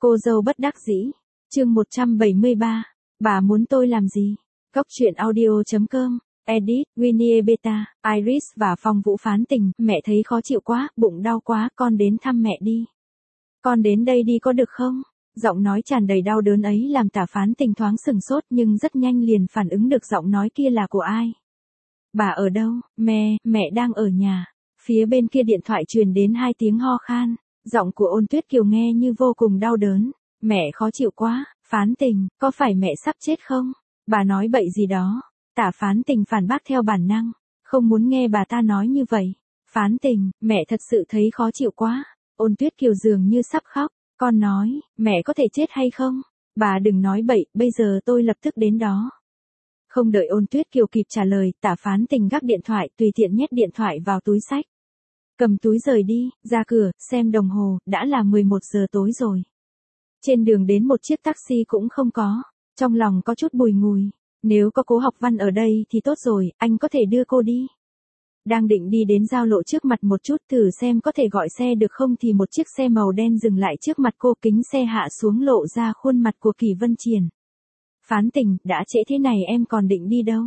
Cô dâu bất đắc dĩ. Chương 173. Bà muốn tôi làm gì? Góc truyện audio.com. Edit, Winnie Beta, Iris và Phong Vũ phán tình. Mẹ thấy khó chịu quá, bụng đau quá, con đến thăm mẹ đi. Con đến đây đi có được không? Giọng nói tràn đầy đau đớn ấy làm Tả Phán Tình thoáng sừng sốt nhưng rất nhanh liền phản ứng được giọng nói kia là của ai. Bà ở đâu? Mẹ đang ở nhà. Phía bên kia điện thoại truyền đến 2 tiếng ho khan. Giọng của Ôn Tuyết Kiều nghe như vô cùng đau đớn. Mẹ khó chịu quá, Phán Tình, có phải mẹ sắp chết không? Bà nói bậy gì đó. Tả Phán Tình phản bác theo bản năng. Không muốn nghe bà ta nói như vậy. Phán Tình, mẹ thật sự thấy khó chịu quá. Ôn Tuyết Kiều dường như sắp khóc. Con nói, mẹ có thể chết hay không? Bà đừng nói bậy, bây giờ tôi lập tức đến đó. Không đợi Ôn Tuyết Kiều kịp trả lời, Tả Phán Tình gác điện thoại, tùy tiện nhét điện thoại vào túi xách. Cầm túi rời đi, ra cửa, xem đồng hồ, đã là 11 giờ tối rồi. Trên đường đến một chiếc taxi cũng không có, trong lòng có chút bùi ngùi. Nếu có Cố Học Văn ở đây thì tốt rồi, anh có thể đưa cô đi. Đang định đi đến giao lộ trước mặt một chút thử xem có thể gọi xe được không thì một chiếc xe màu đen dừng lại trước mặt cô, kính xe hạ xuống lộ ra khuôn mặt của Kỳ Vân Triển. Phán Tình, đã trễ thế này em còn định đi đâu?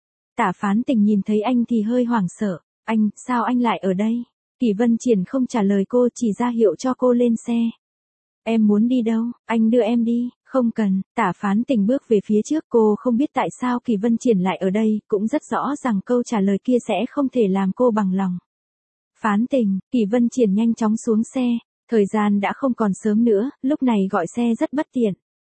Tả Phán Tình nhìn thấy anh thì hơi hoảng sợ. Anh, sao anh lại ở đây? Kỳ Vân Triển không trả lời cô, chỉ ra hiệu cho cô lên xe. Em muốn đi đâu? Anh đưa em đi. Không cần. Tả Phán Tình bước về phía trước, cô không biết tại sao Kỳ Vân Triển lại ở đây, cũng rất rõ rằng câu trả lời kia sẽ không thể làm cô bằng lòng. Phán Tình, Kỳ Vân Triển nhanh chóng xuống xe. Thời gian đã không còn sớm nữa, lúc này gọi xe rất bất tiện.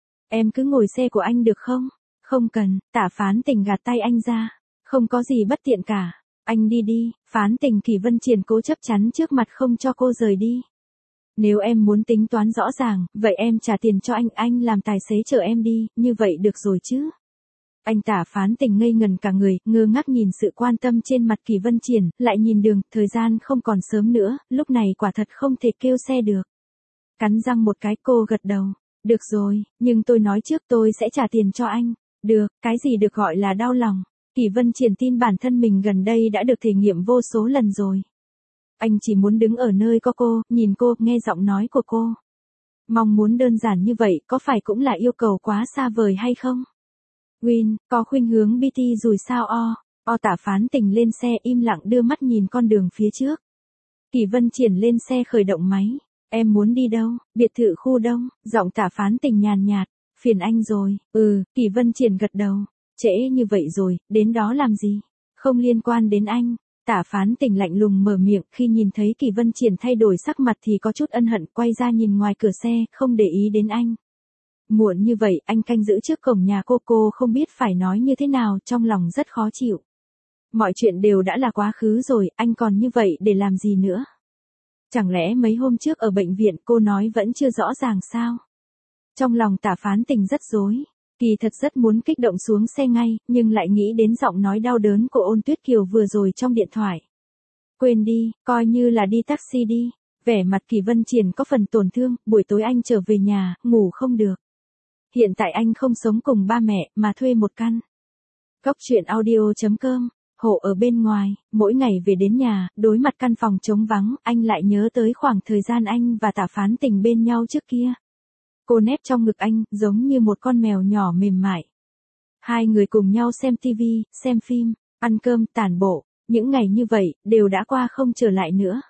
Em cứ ngồi xe của anh được không? Không cần. Tả Phán Tình gạt tay anh ra. Không có gì bất tiện cả. Anh đi đi. Phán Tình. Kỳ Vân Triển cố chấp chắn trước mặt không cho cô rời đi. Nếu em muốn tính toán rõ ràng, vậy em trả tiền cho anh làm tài xế chở em đi, như vậy được rồi chứ. Anh Tả Phán Tình ngây ngần cả người, ngơ ngác nhìn sự quan tâm trên mặt Kỳ Vân Triển, lại nhìn đường, thời gian không còn sớm nữa, lúc này quả thật không thể kêu xe được. Cắn răng một cái cô gật đầu. Được rồi, nhưng tôi nói trước tôi sẽ trả tiền cho anh. Được, cái gì được gọi là đau lòng. Kỳ Vân Triển tin bản thân mình gần đây đã được thể nghiệm vô số lần rồi. Anh chỉ muốn đứng ở nơi có cô, nhìn cô, nghe giọng nói của cô. Mong muốn đơn giản như vậy có phải cũng là yêu cầu quá xa vời hay không? Win, có khuynh hướng BT rồi sao Tả Phán Tình lên xe im lặng đưa mắt nhìn con đường phía trước. Kỳ Vân Triển lên xe khởi động máy. Em muốn đi đâu? Biệt thự khu Đông, giọng Tả Phán Tình nhàn nhạt. Phiền anh rồi. Kỳ Vân Triển gật đầu. Trễ như vậy rồi, đến đó làm gì? Không liên quan đến anh. Tả Phán Tình lạnh lùng mở miệng, khi nhìn thấy Kỳ Vân Triển thay đổi sắc mặt thì có chút ân hận, quay ra nhìn ngoài cửa xe, không để ý đến anh. Muộn như vậy, anh canh giữ trước cổng nhà cô không biết phải nói như thế nào, trong lòng rất khó chịu. Mọi chuyện đều đã là quá khứ rồi, anh còn như vậy để làm gì nữa? Chẳng lẽ mấy hôm trước ở bệnh viện cô nói vẫn chưa rõ ràng sao? Trong lòng Tả Phán Tình rất rối. Kỳ thật rất muốn kích động xuống xe ngay, nhưng lại nghĩ đến giọng nói đau đớn của Ôn Tuyết Kiều vừa rồi trong điện thoại. Quên đi, coi như là đi taxi đi. Vẻ mặt Kỳ Vân Triển có phần tổn thương, buổi tối anh trở về nhà, ngủ không được. Hiện tại anh không sống cùng ba mẹ, mà thuê một căn. Góc truyện audio.com. Hộ ở bên ngoài, mỗi ngày về đến nhà, đối mặt căn phòng trống vắng, anh lại nhớ tới khoảng thời gian anh và Tả Phán Tình bên nhau trước kia. Cô nép trong ngực anh, giống như một con mèo nhỏ mềm mại. Hai người cùng nhau xem tivi, xem phim, ăn cơm, tản bộ. Những ngày như vậy, đều đã qua không trở lại nữa.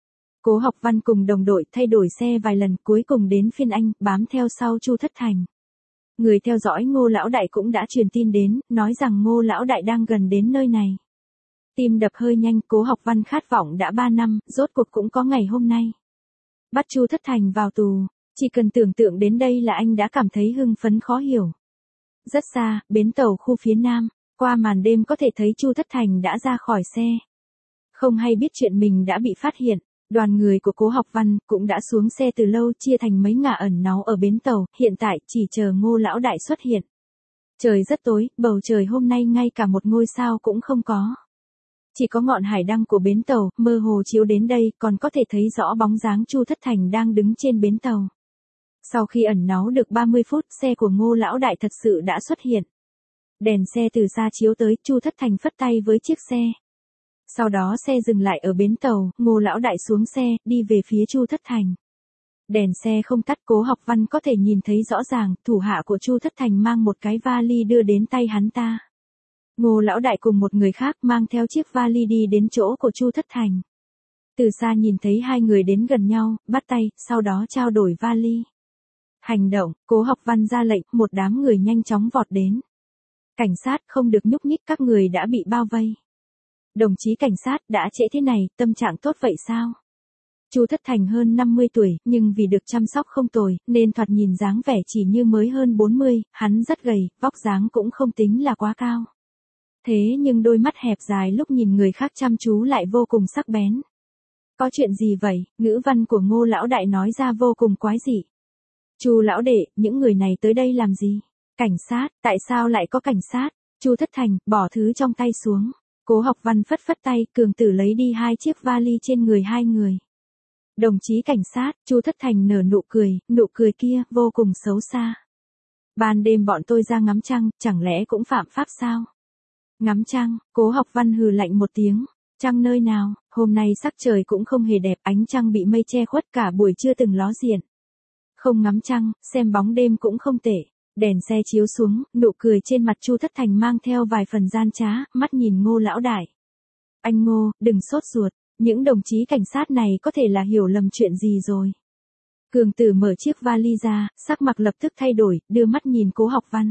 Cố Học Văn cùng đồng đội thay đổi xe vài lần, cuối cùng đến phiên anh, bám theo sau Chu Thất Thành. Người theo dõi Ngô Lão Đại cũng đã truyền tin đến, nói rằng Ngô Lão Đại đang gần đến nơi này. Tim đập hơi nhanh, Cố Học Văn khát vọng đã 3 năm, rốt cuộc cũng có ngày hôm nay. Bắt Chu Thất Thành vào tù. Chỉ cần tưởng tượng đến đây là anh đã cảm thấy hưng phấn khó hiểu. Rất xa, bến tàu khu phía Nam, qua màn đêm có thể thấy Chu Thất Thành đã ra khỏi xe. Không hay biết chuyện mình đã bị phát hiện, đoàn người của Cố Học Văn cũng đã xuống xe từ lâu, chia thành mấy ngả ẩn náu ở bến tàu, hiện tại chỉ chờ Ngô Lão Đại xuất hiện. Trời rất tối, bầu trời hôm nay ngay cả một ngôi sao cũng không có. Chỉ có ngọn hải đăng của bến tàu, mơ hồ chiếu đến đây, còn có thể thấy rõ bóng dáng Chu Thất Thành đang đứng trên bến tàu. Sau khi ẩn náu được 30 phút, xe của Ngô Lão Đại thật sự đã xuất hiện. Đèn xe từ xa chiếu tới, Chu Thất Thành phất tay với chiếc xe. Sau đó xe dừng lại ở bến tàu, Ngô Lão Đại xuống xe, đi về phía Chu Thất Thành. Đèn xe không tắt, Cố Học Văn có thể nhìn thấy rõ ràng, thủ hạ của Chu Thất Thành mang một cái vali đưa đến tay hắn ta. Ngô lão đại cùng một người khác mang theo chiếc vali đi đến chỗ của Chu Thất Thành. Từ xa nhìn thấy hai người đến gần nhau, bắt tay, sau đó trao đổi vali. Hành động, Cố Học Văn ra lệnh, một đám người nhanh chóng vọt đến. Cảnh sát không được nhúc nhích, các người đã bị bao vây. Đồng chí cảnh sát, đã trễ thế này, tâm trạng tốt vậy sao? Chu Thất Thành hơn 50 tuổi, nhưng vì được chăm sóc không tồi, nên thoạt nhìn dáng vẻ chỉ như mới hơn 40, hắn rất gầy, vóc dáng cũng không tính là quá cao. Thế nhưng đôi mắt hẹp dài lúc nhìn người khác chăm chú lại vô cùng sắc bén. Có chuyện gì vậy? Ngữ văn của Ngô lão đại nói ra vô cùng quái dị. Chu lão đệ, những người này tới đây làm gì? Cảnh sát, tại sao lại có cảnh sát? Chu Thất Thành, bỏ thứ trong tay xuống. Cố Học Văn phất phất tay, cường tử lấy đi hai chiếc vali trên người hai người. Đồng chí cảnh sát, Chu Thất Thành nở nụ cười kia vô cùng xấu xa. Ban đêm bọn tôi ra ngắm trăng, chẳng lẽ cũng phạm pháp sao? Ngắm trăng, Cố Học Văn hừ lạnh một tiếng. Trăng nơi nào, hôm nay sắc trời cũng không hề đẹp, ánh trăng bị mây che khuất cả buổi chưa từng ló diện. Không ngắm trăng, xem bóng đêm cũng không tệ. Đèn xe chiếu xuống, nụ cười trên mặt Chu Thất Thành mang theo vài phần gian trá, mắt nhìn Ngô lão đại. Anh Ngô, đừng sốt ruột, những đồng chí cảnh sát này có thể là hiểu lầm chuyện gì rồi. Cường tử mở chiếc vali ra, sắc mặt lập tức thay đổi, đưa mắt nhìn Cố Học Văn.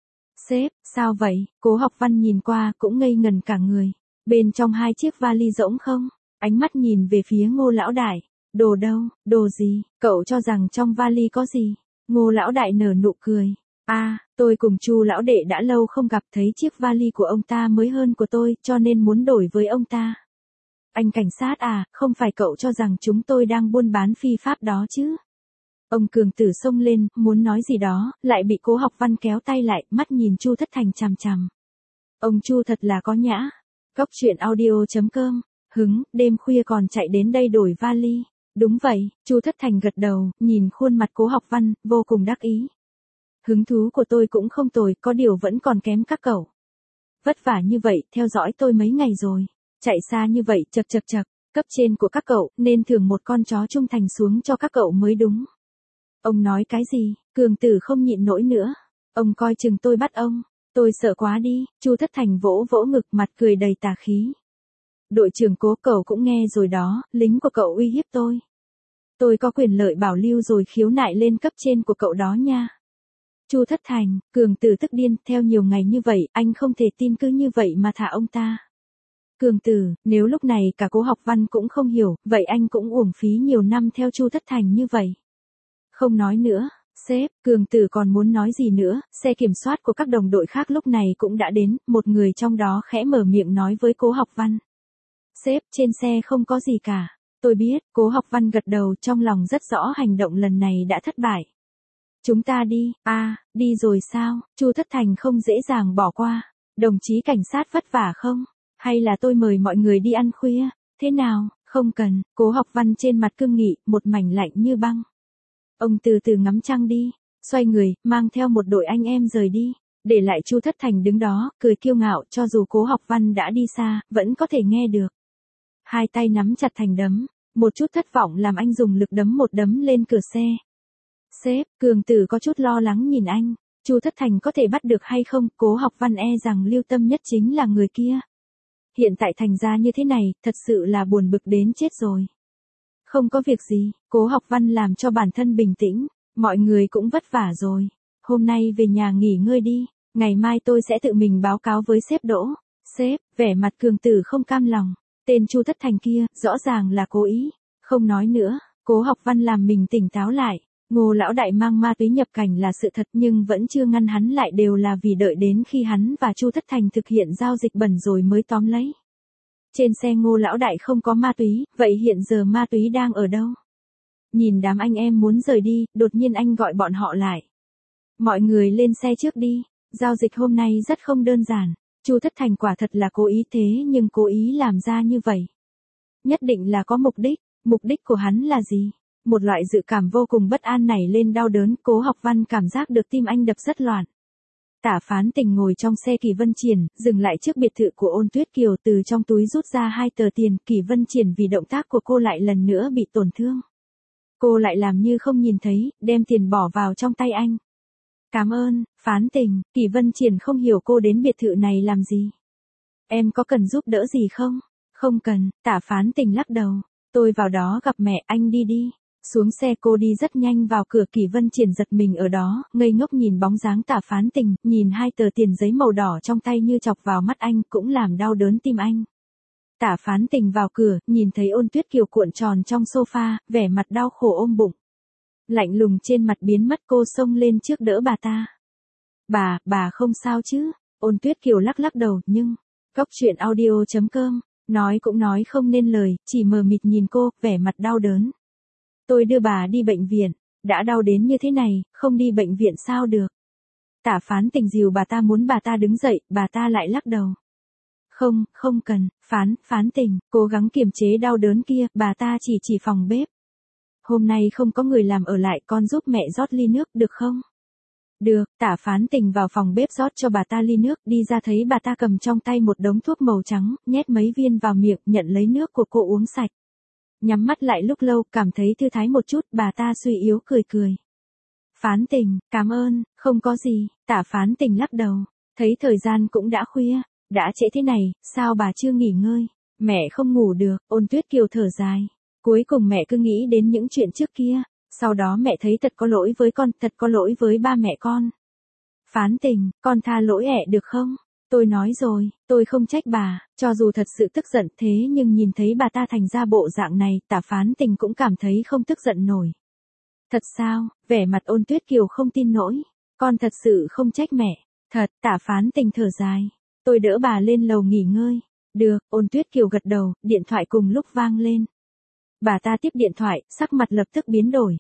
Sếp, sao vậy? Cố Học Văn nhìn qua cũng ngây ngần cả người. Bên trong hai chiếc vali rỗng không? Ánh mắt nhìn về phía Ngô lão đại. Đồ đâu, đồ gì? Cậu cho rằng trong vali có gì? Ngô lão đại nở nụ cười. Tôi cùng Chu lão đệ đã lâu không gặp, thấy chiếc vali của ông ta mới hơn của tôi, cho nên muốn đổi với ông ta. Anh cảnh sát à, không phải cậu cho rằng chúng tôi đang buôn bán phi pháp đó chứ? Ông cường tử xông lên, muốn nói gì đó, lại bị Cố Học Văn kéo tay lại, mắt nhìn Chu Thất Thành chằm chằm. Ông Chu thật là có nhã. Cóc truyện audio.com. Hứng, đêm khuya còn chạy đến đây đổi vali. Đúng vậy, Chu Thất Thành gật đầu, nhìn khuôn mặt Cố Học Văn, vô cùng đắc ý. Hứng thú của tôi cũng không tồi, có điều vẫn còn kém các cậu. Vất vả như vậy, theo dõi tôi mấy ngày rồi. Chạy xa như vậy, chật, cấp trên của các cậu, nên thưởng một con chó trung thành xuống cho các cậu mới đúng. Ông nói cái gì? Cường tử không nhịn nổi nữa. Ông coi chừng tôi bắt ông. Tôi sợ quá đi. Chu Thất Thành vỗ vỗ ngực, mặt cười đầy tà khí. Đội trưởng Cố, cậu cũng nghe rồi đó, lính của cậu uy hiếp tôi. Tôi có quyền lợi bảo lưu rồi khiếu nại lên cấp trên của cậu đó nha. Chu Thất Thành, cường tử tức điên, theo nhiều ngày như vậy, anh không thể tin cứ như vậy mà thả ông ta. Cường tử, nếu lúc này cả Cố Học Văn cũng không hiểu, vậy anh cũng uổng phí nhiều năm theo Chu Thất Thành như vậy. Không nói nữa, sếp, cường tử còn muốn nói gì nữa, xe kiểm soát của các đồng đội khác lúc này cũng đã đến, một người trong đó khẽ mở miệng nói với Cố Học Văn. Sếp, trên xe không có gì cả. Tôi biết, Cố Học Văn gật đầu, trong lòng rất rõ hành động lần này đã thất bại. Chúng ta đi, đi rồi sao? Chu Thất Thành không dễ dàng bỏ qua. Đồng chí cảnh sát vất vả không? Hay là tôi mời mọi người đi ăn khuya? Thế nào? Không cần. Cố Học Văn trên mặt cương nghị, một mảnh lạnh như băng. Ông từ từ ngắm trăng đi. Xoay người, mang theo một đội anh em rời đi. Để lại Chu Thất Thành đứng đó, cười kiêu ngạo, cho dù Cố Học Văn đã đi xa, vẫn có thể nghe được. Hai tay nắm chặt thành đấm. Một chút thất vọng làm anh dùng lực đấm một đấm lên cửa xe. Sếp, cường tử có chút lo lắng nhìn anh. Chu Thất Thành có thể bắt được hay không? Cố Học Văn e rằng lưu tâm nhất chính là người kia. Hiện tại thành ra như thế này, thật sự là buồn bực đến chết rồi. Không có việc gì, Cố Học Văn làm cho bản thân bình tĩnh. Mọi người cũng vất vả rồi. Hôm nay về nhà nghỉ ngơi đi. Ngày mai tôi sẽ tự mình báo cáo với sếp Đỗ. Sếp, vẻ mặt cường tử không cam lòng. Tên Chu Thất Thành kia, rõ ràng là cố ý. Không nói nữa, Cố Học Văn làm mình tỉnh táo lại. Ngô lão đại mang ma túy nhập cảnh là sự thật, nhưng vẫn chưa ngăn hắn lại, đều là vì đợi đến khi hắn và Chu Thất Thành thực hiện giao dịch bẩn rồi mới tóm lấy. Trên xe Ngô lão đại không có ma túy, vậy hiện giờ ma túy đang ở đâu? Nhìn đám anh em muốn rời đi, đột nhiên anh gọi bọn họ lại. Mọi người lên xe trước đi, giao dịch hôm nay rất không đơn giản. Chu Thất Thành quả thật là cố ý, thế nhưng cố ý làm ra như vậy. Nhất định là có mục đích của hắn là gì? Một loại dự cảm vô cùng bất an nảy lên đau đớn, Cố Học Văn cảm giác được tim anh đập rất loạn. Tả Phán Tình ngồi trong xe Kỳ Vân Triển, dừng lại trước biệt thự của Ôn Tuyết Kiều, từ trong túi rút ra 2 tờ tiền, Kỳ Vân Triển vì động tác của cô lại lần nữa bị tổn thương. Cô lại làm như không nhìn thấy, đem tiền bỏ vào trong tay anh. Cảm ơn, Phán Tình. Kỷ Vân Triển không hiểu cô đến biệt thự này làm gì. Em có cần giúp đỡ gì không? Không cần, Tạ Phán Tình lắc đầu. Tôi vào đó gặp mẹ, anh đi đi. Xuống xe cô đi rất nhanh vào cửa. Kỷ Vân Triển giật mình ở đó, ngây ngốc nhìn bóng dáng Tạ Phán Tình, nhìn hai tờ tiền giấy màu đỏ trong tay như chọc vào mắt anh, cũng làm đau đớn tim anh. Tạ Phán Tình vào cửa, nhìn thấy Ôn Tuyết Kiều cuộn tròn trong sofa, vẻ mặt đau khổ ôm bụng. Lạnh lùng trên mặt biến mất, cô xông lên trước đỡ bà ta. Bà không sao chứ? Ôn Tuyết Kiều lắc lắc đầu, nhưng... Cóc truyện audio.com, nói cũng nói không nên lời, chỉ mờ mịt nhìn cô, vẻ mặt đau đớn. Tôi đưa bà đi bệnh viện, đã đau đến như thế này, không đi bệnh viện sao được? Tạ Phán Tình dìu bà ta muốn bà ta đứng dậy, bà ta lại lắc đầu. Không cần, Phán Tình, cố gắng kiềm chế đau đớn kia, bà ta chỉ phòng bếp. Hôm nay không có người làm ở lại, con giúp mẹ rót ly nước được không? Được, Tạ Phán Tình vào phòng bếp rót cho bà ta ly nước, đi ra thấy bà ta cầm trong tay một đống thuốc màu trắng, nhét mấy viên vào miệng, nhận lấy nước của cô uống sạch. Nhắm mắt lại lúc lâu, cảm thấy thư thái một chút, bà ta suy yếu cười. Phán Tình, cảm ơn, không có gì, Tạ Phán Tình lắc đầu, thấy thời gian cũng đã khuya, đã trễ thế này, sao bà chưa nghỉ ngơi? Mẹ không ngủ được, Ôn Tuyết Kiều thở dài. Cuối cùng mẹ cứ nghĩ đến những chuyện trước kia. Sau đó mẹ thấy thật có lỗi với con, thật có lỗi với ba mẹ con. Phán Tình, con tha lỗi ẹ được không? Tôi nói rồi, tôi không trách bà, cho dù thật sự tức giận thế nhưng nhìn thấy bà ta thành ra bộ dạng này, Tạ Phán Tình cũng cảm thấy không tức giận nổi. Thật sao? Vẻ mặt Ôn Tuyết Kiều không tin nổi. Con thật sự không trách mẹ. Thật, Tạ Phán Tình thở dài. Tôi đỡ bà lên lầu nghỉ ngơi. Được, Ôn Tuyết Kiều gật đầu, điện thoại cùng lúc vang lên. Bà ta tiếp điện thoại, sắc mặt lập tức biến đổi.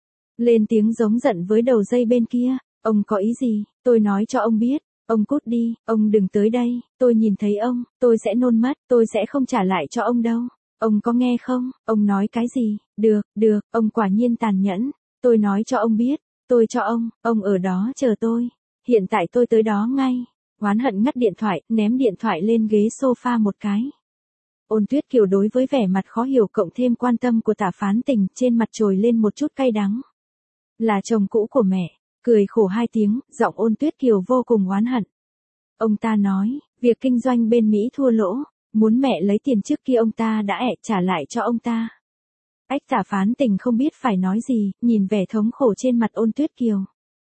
Lên tiếng giống giận với đầu dây bên kia. Ông có ý gì? Tôi nói cho ông biết. Ông cút đi, ông đừng tới đây. Tôi nhìn thấy ông, tôi sẽ nôn mất, tôi sẽ không trả lại cho ông đâu. Ông có nghe không? Ông nói cái gì? Được, ông quả nhiên tàn nhẫn. Tôi nói cho ông biết. Tôi cho ông ở đó chờ tôi. Hiện tại tôi tới đó ngay. Oán hận ngắt điện thoại, ném điện thoại lên ghế sofa một cái. Ôn Tuyết Kiều đối với vẻ mặt khó hiểu cộng thêm quan tâm của Tạ Phán Tình, trên mặt trồi lên một chút cay đắng. Là chồng cũ của mẹ, cười khổ hai tiếng, giọng Ôn Tuyết Kiều vô cùng oán hận. Ông ta nói, việc kinh doanh bên Mỹ thua lỗ, muốn mẹ lấy tiền trước kia ông ta đã trả lại cho ông ta. Tạ Phán Tình không biết phải nói gì, nhìn vẻ thống khổ trên mặt Ôn Tuyết Kiều.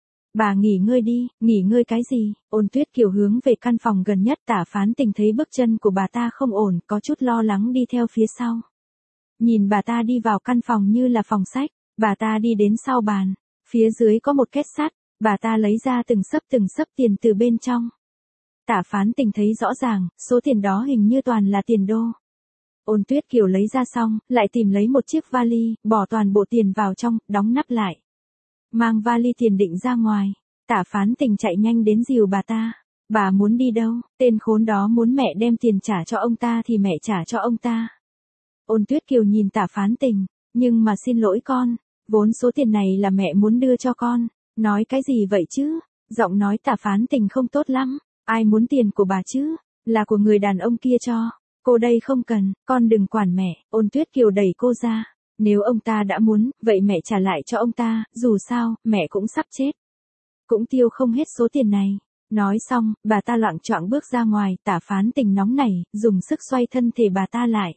Bà nghỉ ngơi đi, nghỉ ngơi cái gì? Ôn Tuyết Kiều hướng về căn phòng gần nhất. Tạ Phán Tình thấy bước chân của bà ta không ổn, có chút lo lắng đi theo phía sau. Nhìn bà ta đi vào căn phòng như là phòng sách, bà ta đi đến sau bàn, phía dưới có một két sắt, bà ta lấy ra từng sấp tiền từ bên trong. Tạ Phán Tình thấy rõ ràng, số tiền đó hình như toàn là tiền đô. Ôn Tuyết Kiều lấy ra xong, lại tìm lấy một chiếc vali, bỏ toàn bộ tiền vào trong, đóng nắp lại. Mang vali tiền định ra ngoài, Tạ Phán Tình chạy nhanh đến dìu bà ta. Bà muốn đi đâu? Tên khốn đó muốn mẹ đem tiền trả cho ông ta thì mẹ trả cho ông ta. Ôn Tuyết Kiều nhìn Tạ Phán Tình, nhưng mà xin lỗi con, vốn số tiền này là mẹ muốn đưa cho con. Nói cái gì vậy chứ? Giọng nói Tạ Phán Tình không tốt lắm. Ai muốn tiền của bà chứ? Là của người đàn ông kia cho. Cô đây không cần, con đừng quản mẹ. Ôn Tuyết Kiều đẩy cô ra. Nếu ông ta đã muốn, vậy mẹ trả lại cho ông ta, dù sao, mẹ cũng sắp chết. Cũng tiêu không hết số tiền này. Nói xong, bà ta loạng choạng bước ra ngoài. Tạ Phán Tình nóng nảy, dùng sức xoay thân thể bà ta lại.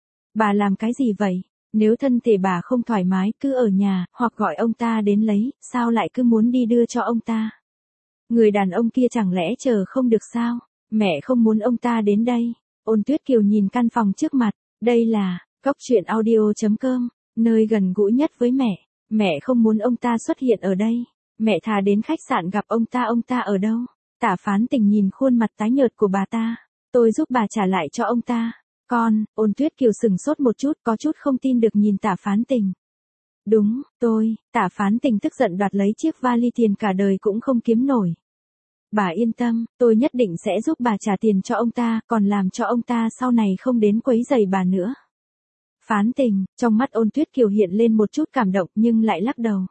Bà làm cái gì vậy? Nếu thân thể bà không thoải mái, cứ ở nhà, hoặc gọi ông ta đến lấy, sao lại cứ muốn đi đưa cho ông ta? Người đàn ông kia chẳng lẽ chờ không được sao? Mẹ không muốn ông ta đến đây. Ôn Tuyết Kiều nhìn căn phòng trước mặt, đây là Cóc truyện audio.com, nơi gần gũi nhất với mẹ. Mẹ không muốn ông ta xuất hiện ở đây. Mẹ thà đến khách sạn gặp ông ta ở đâu? Tạ Phán Tình nhìn khuôn mặt tái nhợt của bà ta. Tôi giúp bà trả lại cho ông ta. Con, Ôn Tuyết Kiều sừng sốt một chút, có chút không tin được nhìn Tạ Phán Tình. Đúng, tôi, Tạ Phán Tình tức giận đoạt lấy chiếc vali tiền cả đời cũng không kiếm nổi. Bà yên tâm, tôi nhất định sẽ giúp bà trả tiền cho ông ta, còn làm cho ông ta sau này không đến quấy rầy bà nữa. Phán Tình, trong mắt Ôn Tuyết Kiều hiện lên một chút cảm động nhưng lại lắc đầu.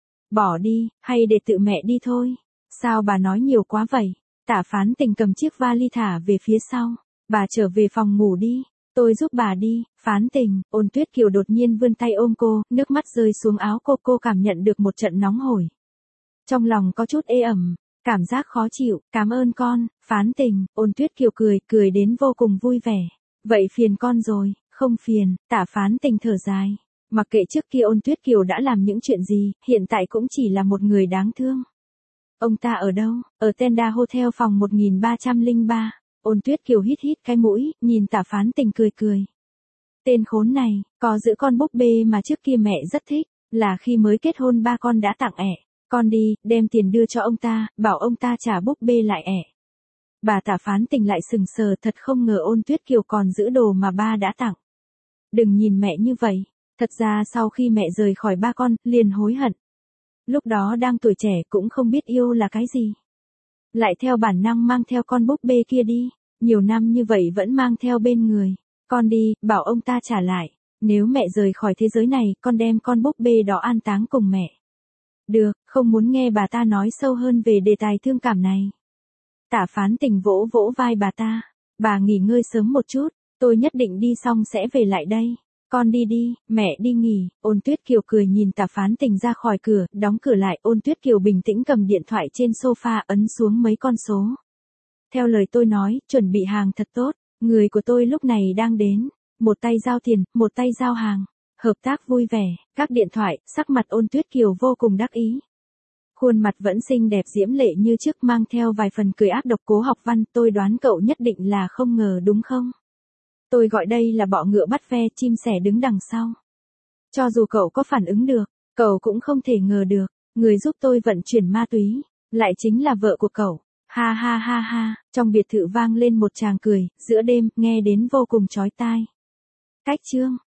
Bỏ đi, hay để tự mẹ đi thôi. Sao bà nói nhiều quá vậy? Tạ Phán Tình cầm chiếc vali thả về phía sau. Bà trở về phòng ngủ đi. Tôi giúp bà đi, Phán Tình. Ôn Tuyết Kiều đột nhiên vươn tay ôm cô, nước mắt rơi xuống áo cô cảm nhận được một trận nóng hổi. Trong lòng có chút ê ẩm, cảm giác khó chịu, cảm ơn con, Phán Tình. Ôn Tuyết Kiều cười đến vô cùng vui vẻ. Vậy phiền con rồi, không phiền, Tạ Phán Tình thở dài. Mặc kệ trước kia Ôn Tuyết Kiều đã làm những chuyện gì, hiện tại cũng chỉ là một người đáng thương. Ông ta ở đâu? Ở Tenda Hotel phòng 1303. Ôn Tuyết Kiều hít cái mũi, nhìn Tạ Phán Tình cười. Tên khốn này, có giữ con búp bê mà trước kia mẹ rất thích, là khi mới kết hôn ba con đã tặng ẻ. Con đi, đem tiền đưa cho ông ta, bảo ông ta trả búp bê lại ẻ. Bà Tạ Phán Tình lại sừng sờ, thật không ngờ Ôn Tuyết Kiều còn giữ đồ mà ba đã tặng. Đừng nhìn mẹ như vậy, thật ra sau khi mẹ rời khỏi ba con, liền hối hận. Lúc đó đang tuổi trẻ cũng không biết yêu là cái gì. Lại theo bản năng mang theo con búp bê kia đi, nhiều năm như vậy vẫn mang theo bên người. Con đi, bảo ông ta trả lại, nếu mẹ rời khỏi thế giới này, con đem con búp bê đó an táng cùng mẹ. Được, không muốn nghe bà ta nói sâu hơn về đề tài thương cảm này. Tạ Phán Tình vỗ vai bà ta, bà nghỉ ngơi sớm một chút, tôi nhất định đi xong sẽ về lại đây. Con đi đi, mẹ đi nghỉ. Ôn Tuyết Kiều cười nhìn Tạ Phán Tình ra khỏi cửa, đóng cửa lại. Ôn Tuyết Kiều bình tĩnh cầm điện thoại trên sofa, ấn xuống mấy con số. Theo lời tôi nói, chuẩn bị hàng thật tốt, người của tôi lúc này đang đến. Một tay giao tiền, một tay giao hàng. Hợp tác vui vẻ, các điện thoại, sắc mặt Ôn Tuyết Kiều vô cùng đắc ý. Khuôn mặt vẫn xinh đẹp diễm lệ như trước, mang theo vài phần cười ác độc. Cố Học Văn, tôi đoán cậu nhất định là không ngờ đúng không? Tôi gọi đây là bọ ngựa bắt ve, chim sẻ đứng đằng sau. Cho dù cậu có phản ứng được, cậu cũng không thể ngờ được, người giúp tôi vận chuyển ma túy, lại chính là vợ của cậu. Ha ha ha ha, trong biệt thự vang lên một tràng cười, giữa đêm, nghe đến vô cùng chói tai. Cách chương